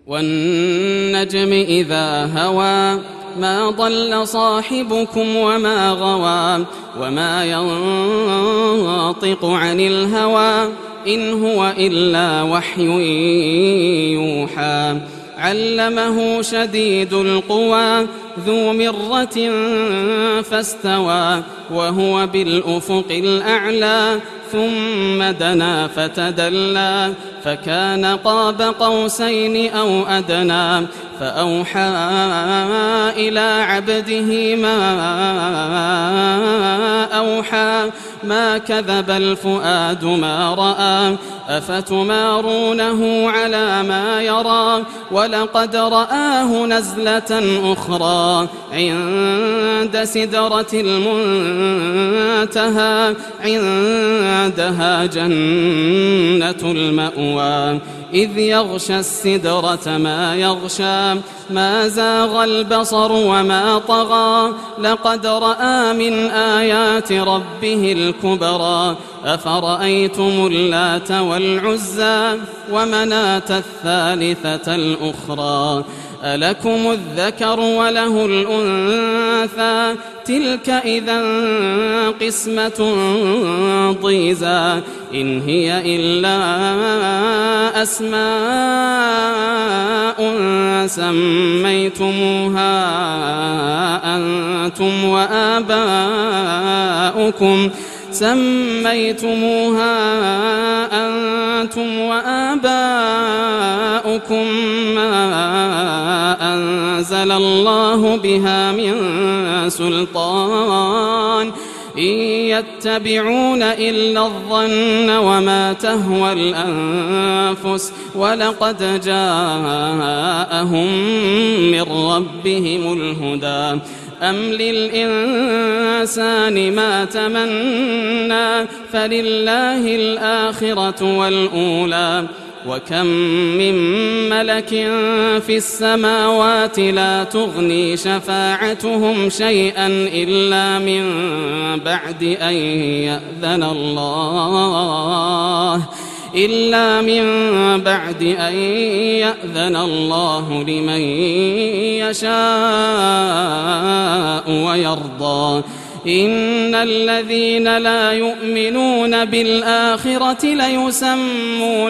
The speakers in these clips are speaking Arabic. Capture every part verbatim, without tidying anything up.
والنجم إذا هوى ما ضل صاحبكم وما غوى وما ينطق عن الهوى إن هو إلا وحي يوحى علمه شديد القوى ذو مرة فاستوى وهو بالأفق الأعلى ثم دنا فتدلى فكان قاب قوسين أو أدنى فأوحى إلى عبده ما أوحى ما كذب الفؤاد ما رأى أفتمارونه على ما يرى ولقد رآه نزلة أخرى عند سدرة المنتهى عندها جنة المأوى إذ يغشى السدرة ما يغشى ما زاغ البصر وما طغى لقد رأى من آيات ربه الكبرى أفرأيتم اللات والعزى ومناة الثالثة الأخرى ألكم الذكر وله الأنثى تلك إذا قسمة ضيزى إن هي إلا أسماء سميتموها أنتم وآباؤكم سميتموها أنتم وآباؤكم ما أنزل الله بها من سلطان إن يتبعون إلا الظن وما تهوى الأنفس ولقد جاءهم من ربهم الهدى أم للإنسان ما تمنى فلله الآخرة والأولى وكم من ملك في السماوات لا تغني شفاعتهم شيئا إلا من بعد أن يأذن الله إلا من بعد أن يأذن الله لمن يشاء ويرضى إن الذين لا يؤمنون بالآخرة ليسمون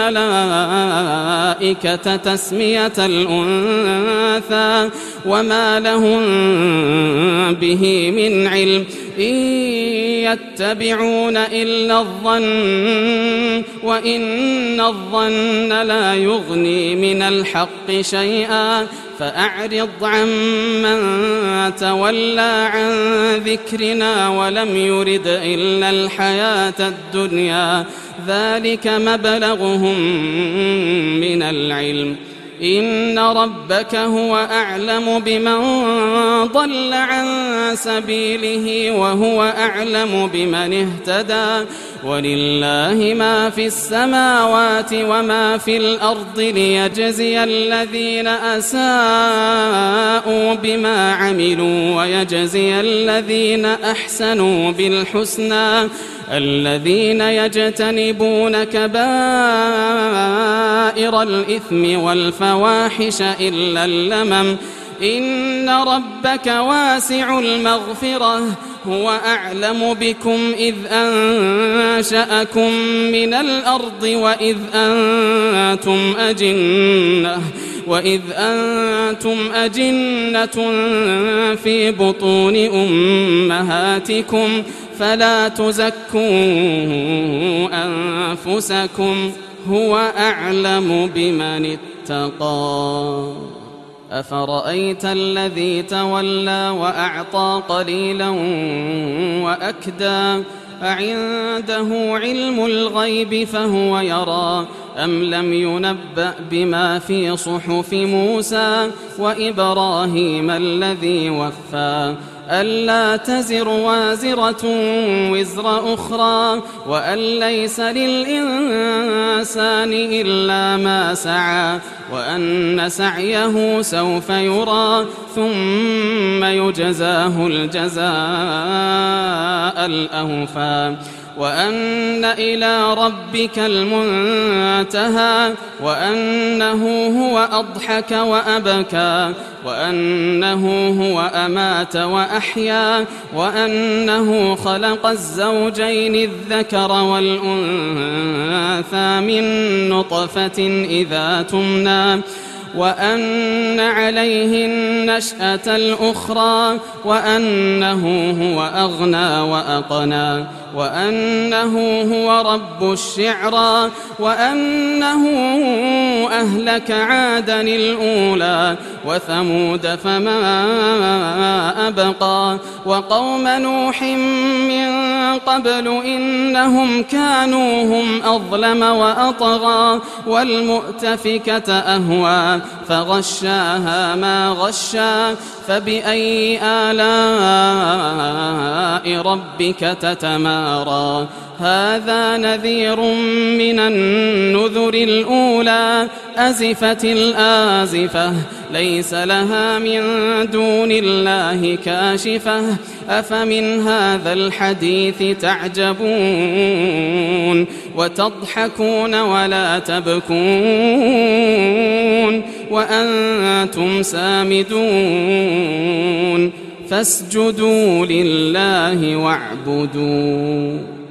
الملائكة تسمية الأنثى وما لهم به من علم إن يتبعون إلا الظن وإن الظن لا يغني من الحق شيئا فأعرض عمن تولى عن ذكرنا ولم يرد إلا الحياة الدنيا ذلك مبلغهم من العلم إن ربك هو أعلم بمن ضل عن سبيله وهو أعلم بمن اهتدى ولله ما في السماوات وما في الأرض ليجزي الذين أساءوا بما عملوا ويجزي الذين أحسنوا بالحسنى الذين يجتنبون كبائر الإثم والفواحش إلا اللمم إن ربك واسع المغفرة هو أعلم بكم إذ أنشأكم من الأرض وإذ أنتم أجنة وإذ أنتم أجنة في بطون أمهاتكم فلا تزكوا أنفسكم هو أعلم بمن اتقى أفرأيت الذي تولى وأعطى قليلا وأكدى أعنده علم الغيب فهو يرى أم لم ينبأ بما في صحف موسى وإبراهيم الذي وفى ألا تزر وازرة وزر أخرى وأن ليس للإنسان إلا ما سعى وأن سعيه سوف يرى ثم يجزاه الجزاء الأوفى وأن إلى ربك المنتهى وأنه هو أضحك وأبكى وأنه هو أمات وأحيا وأنه خلق الزوجين الذكر والأنثى من نطفة إذا تمنى وأن عليه النشأة الأخرى وأنه هو أغنى وأقنى وأنه هو رب الشعرى وأنه أهلك عادا الأولى وثمود فما أبقى وقوم نوح من قبل إنهم كانوا هم أظلم وأطغى والمؤتفكة أهوى فغشاها ما غشا فبأي آلاء ربك تتمارى هذا نذير من النذر الأولى أزفت الآزفة ليس لها من دون الله كاشفة أفمن هذا الحديث تعجبون وتضحكون ولا تبكون وأنتم سامدون فاسجدوا لله واعبدوا